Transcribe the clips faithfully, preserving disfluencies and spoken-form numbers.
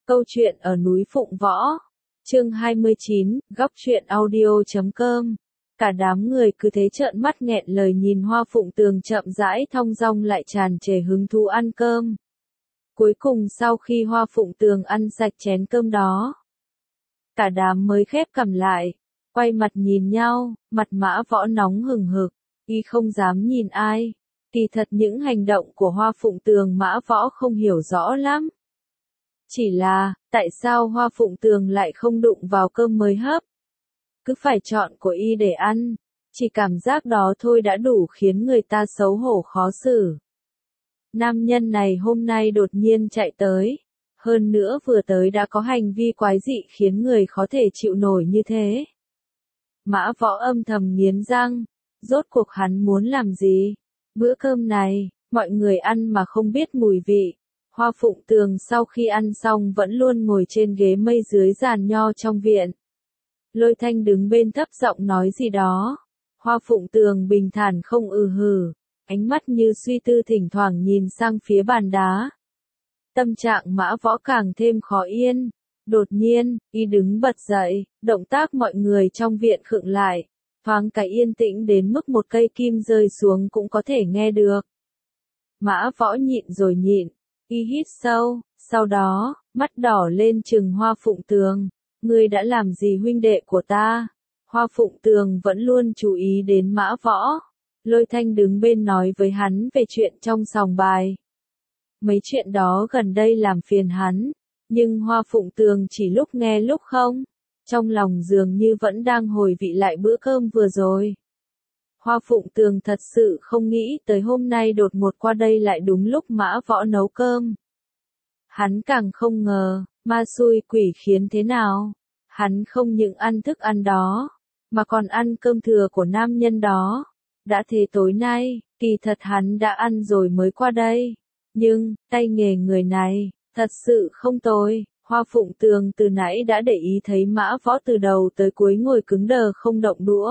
Câu chuyện ở núi Phụng Võ. Chương hai mươi chín, góc truyện audio chấm com. Cả đám người cứ thế trợn mắt nghẹn lời nhìn Hoa Phụng Tường chậm rãi thong dong lại tràn trề hứng thú ăn cơm. Cuối cùng sau khi Hoa Phụng Tường ăn sạch chén cơm đó, cả đám mới khép cằm lại, quay mặt nhìn nhau, mặt Mã Võ nóng hừng hực, y không dám nhìn ai. Kỳ thật những hành động của Hoa Phụng Tường Mã Võ không hiểu rõ lắm. Chỉ là, tại sao Hoa Phụng Tường lại không đụng vào cơm mới hấp? Cứ phải chọn của y để ăn, chỉ cảm giác đó thôi đã đủ khiến người ta xấu hổ khó xử. Nam nhân này hôm nay đột nhiên chạy tới, hơn nữa vừa tới đã có hành vi quái dị khiến người khó thể chịu nổi như thế. Mã Võ âm thầm nghiến răng, rốt cuộc hắn muốn làm gì? Bữa cơm này, mọi người ăn mà không biết mùi vị. Hoa Phụng Tường sau khi ăn xong vẫn luôn ngồi trên ghế mây dưới giàn nho trong viện. Lôi Thanh đứng bên thấp giọng nói gì đó. Hoa Phụng Tường bình thản không ừ hừ, ánh mắt như suy tư thỉnh thoảng nhìn sang phía bàn đá. Tâm trạng Mã Võ càng thêm khó yên. Đột nhiên, y đứng bật dậy, động tác mọi người trong viện khựng lại. Thoáng cái yên tĩnh đến mức một cây kim rơi xuống cũng có thể nghe được. Mã Võ nhịn rồi nhịn. Y hít sâu, sau đó, mắt đỏ lên trừng Hoa Phụng Tường. Ngươi đã làm gì huynh đệ của ta? Hoa Phụng Tường vẫn luôn chú ý đến Mã Võ. Lôi Thanh đứng bên nói với hắn về chuyện trong sòng bài. Mấy chuyện đó gần đây làm phiền hắn, nhưng Hoa Phụng Tường chỉ lúc nghe lúc không. Trong lòng dường như vẫn đang hồi vị lại bữa cơm vừa rồi. Hoa Phụng Tường thật sự không nghĩ tới hôm nay đột ngột qua đây lại đúng lúc Mã Võ nấu cơm. Hắn càng không ngờ, ma xui quỷ khiến thế nào. Hắn không những ăn thức ăn đó, mà còn ăn cơm thừa của nam nhân đó. Đã thế tối nay, kỳ thật hắn đã ăn rồi mới qua đây. Nhưng, tay nghề người này, thật sự không tồi. Hoa Phụng Tường từ nãy đã để ý thấy Mã Võ từ đầu tới cuối ngồi cứng đờ không động đũa.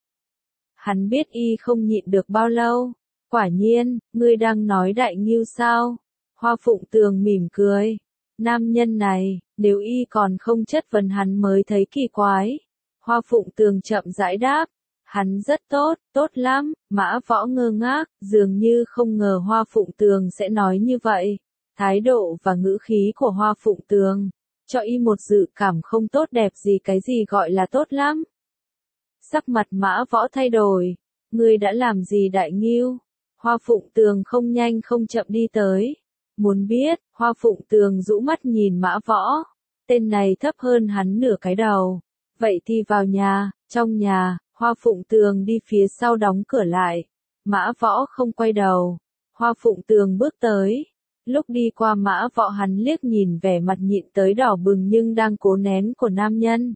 Hắn biết y không nhịn được bao lâu. Quả nhiên, ngươi đang nói đại nghưu sao? Hoa Phụng Tường mỉm cười. Nam nhân này, nếu y còn không chất vấn hắn mới thấy kỳ quái. Hoa Phụng Tường chậm rãi đáp. Hắn rất tốt, tốt lắm. Mã Võ ngơ ngác, dường như không ngờ Hoa Phụng Tường sẽ nói như vậy. Thái độ và ngữ khí của Hoa Phụng Tường, cho y một dự cảm không tốt đẹp gì. Cái gì gọi là tốt lắm? Sắc mặt Mã Võ thay đổi. Ngươi đã làm gì đại nghưu? Hoa Phụng Tường không nhanh không chậm đi tới. Muốn biết, Hoa Phụng Tường rũ mắt nhìn Mã Võ. Tên này thấp hơn hắn nửa cái đầu. Vậy thì vào nhà. Trong nhà, Hoa Phụng Tường đi phía sau đóng cửa lại. Mã Võ không quay đầu. Hoa Phụng Tường bước tới. Lúc đi qua Mã Võ hắn liếc nhìn vẻ mặt nhịn tới đỏ bừng nhưng đang cố nén của nam nhân.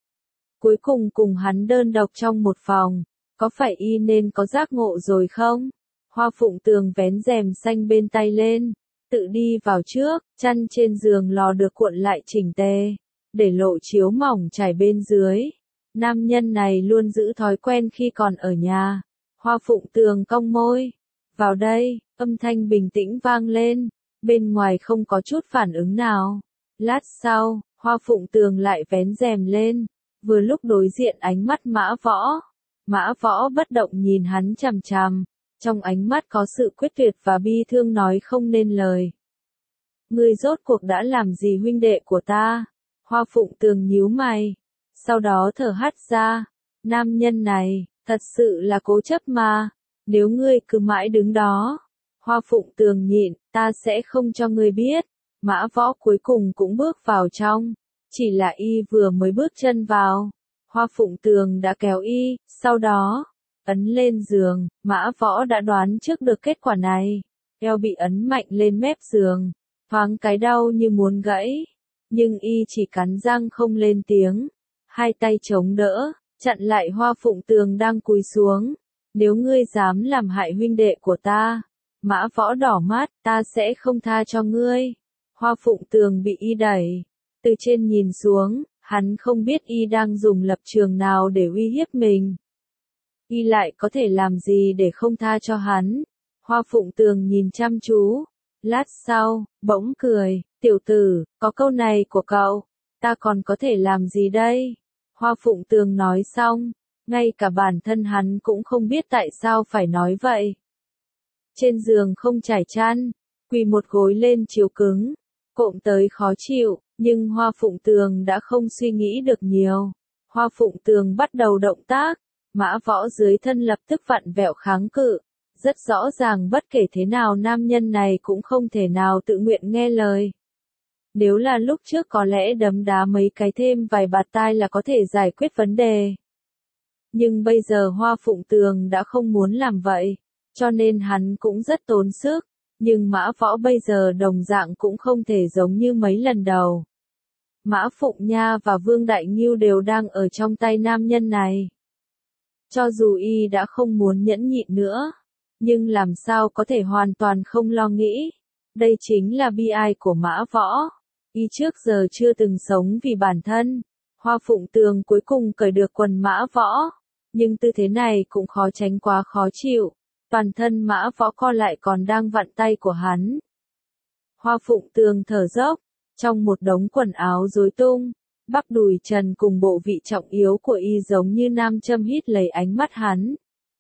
Cuối cùng cùng hắn đơn độc trong một phòng, có phải y nên có giác ngộ rồi không? Hoa Phụng Tường vén rèm xanh bên tay lên, tự đi vào trước, chăn trên giường lò được cuộn lại chỉnh tề, để lộ chiếu mỏng trải bên dưới. Nam nhân này luôn giữ thói quen khi còn ở nhà. Hoa Phụng Tường cong môi. Vào đây, âm thanh bình tĩnh vang lên, bên ngoài không có chút phản ứng nào. Lát sau, Hoa Phụng Tường lại vén rèm lên. Vừa lúc đối diện ánh mắt Mã Võ. Mã Võ bất động nhìn hắn chằm chằm. Trong ánh mắt có sự quyết tuyệt và bi thương nói không nên lời. Ngươi rốt cuộc đã làm gì huynh đệ của ta? Hoa Phụng Tường nhíu mày. Sau đó thở hắt ra. Nam nhân này, thật sự là cố chấp mà. Nếu ngươi cứ mãi đứng đó. Hoa Phụng Tường nhịn, ta sẽ không cho ngươi biết. Mã Võ cuối cùng cũng bước vào trong. Chỉ là y vừa mới bước chân vào, Hoa Phụng Tường đã kéo y, sau đó, ấn lên giường. Mã Võ đã đoán trước được kết quả này. Eo bị ấn mạnh lên mép giường, thoáng cái đau như muốn gãy. Nhưng y chỉ cắn răng không lên tiếng. Hai tay chống đỡ, chặn lại Hoa Phụng Tường đang cúi xuống. Nếu ngươi dám làm hại huynh đệ của ta, Mã Võ đỏ mắt, ta sẽ không tha cho ngươi. Hoa Phụng Tường bị y đẩy. Từ trên nhìn xuống, hắn không biết y đang dùng lập trường nào để uy hiếp mình. Y lại có thể làm gì để không tha cho hắn? Hoa Phụng Tường nhìn chăm chú. Lát sau, bỗng cười, Tiểu tử, có câu này của cậu, ta còn có thể làm gì đây? Hoa Phụng Tường nói xong, ngay cả bản thân hắn cũng không biết tại sao phải nói vậy. Trên giường không trải chăn, quỳ một gối lên chiếu cứng, cộm tới khó chịu, nhưng Hoa Phụng Tường đã không suy nghĩ được nhiều. Hoa Phụng Tường bắt đầu động tác, Mã Võ dưới thân lập tức vặn vẹo kháng cự. Rất rõ ràng bất kể thế nào nam nhân này cũng không thể nào tự nguyện nghe lời. Nếu là lúc trước có lẽ đấm đá mấy cái thêm vài bạt tai là có thể giải quyết vấn đề. Nhưng bây giờ Hoa Phụng Tường đã không muốn làm vậy, cho nên hắn cũng rất tốn sức, nhưng Mã Võ bây giờ đồng dạng cũng không thể giống như mấy lần đầu. Mã Phụng Nha và Vương Đại Ngưu đều đang ở trong tay nam nhân này. Cho dù y đã không muốn nhẫn nhịn nữa, nhưng làm sao có thể hoàn toàn không lo nghĩ. Đây chính là bi ai của Mã Võ. Y trước giờ chưa từng sống vì bản thân. Hoa Phụng Tường cuối cùng cởi được quần Mã Võ. Nhưng tư thế này cũng khó tránh quá khó chịu. Toàn thân Mã Võ co lại còn đang vặn tay của hắn. Hoa Phụng Tường thở dốc. Trong một đống quần áo rối tung, bắp đùi trần cùng bộ vị trọng yếu của y giống như nam châm hít lấy ánh mắt hắn.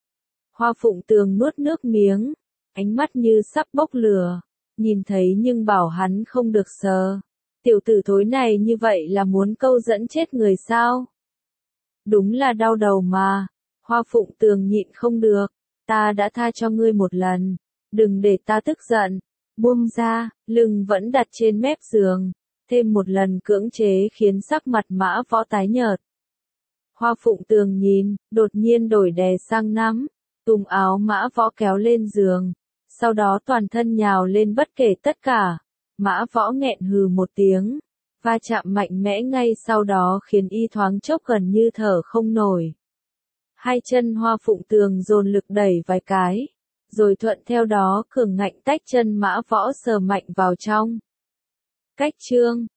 Hoa Phụng Tường nuốt nước miếng, ánh mắt như sắp bốc lửa, nhìn thấy nhưng bảo hắn không được sờ. Tiểu tử thối này như vậy là muốn câu dẫn chết người sao? Đúng là đau đầu mà. Hoa Phụng Tường nhịn không được, ta đã tha cho ngươi một lần, đừng để ta tức giận. Buông ra, lưng vẫn đặt trên mép giường, thêm một lần cưỡng chế khiến sắc mặt Mã Võ tái nhợt. Hoa Phụng Tường nhìn, đột nhiên đổi đè sang nắm, túm áo Mã Võ kéo lên giường, sau đó toàn thân nhào lên bất kể tất cả. Mã Võ nghẹn hừ một tiếng, va chạm mạnh mẽ ngay sau đó khiến y thoáng chốc gần như thở không nổi. Hai chân Hoa Phụng Tường dồn lực đẩy vài cái, rồi thuận theo đó cường ngạnh tách chân Mã Võ sờ mạnh vào trong. Cách chương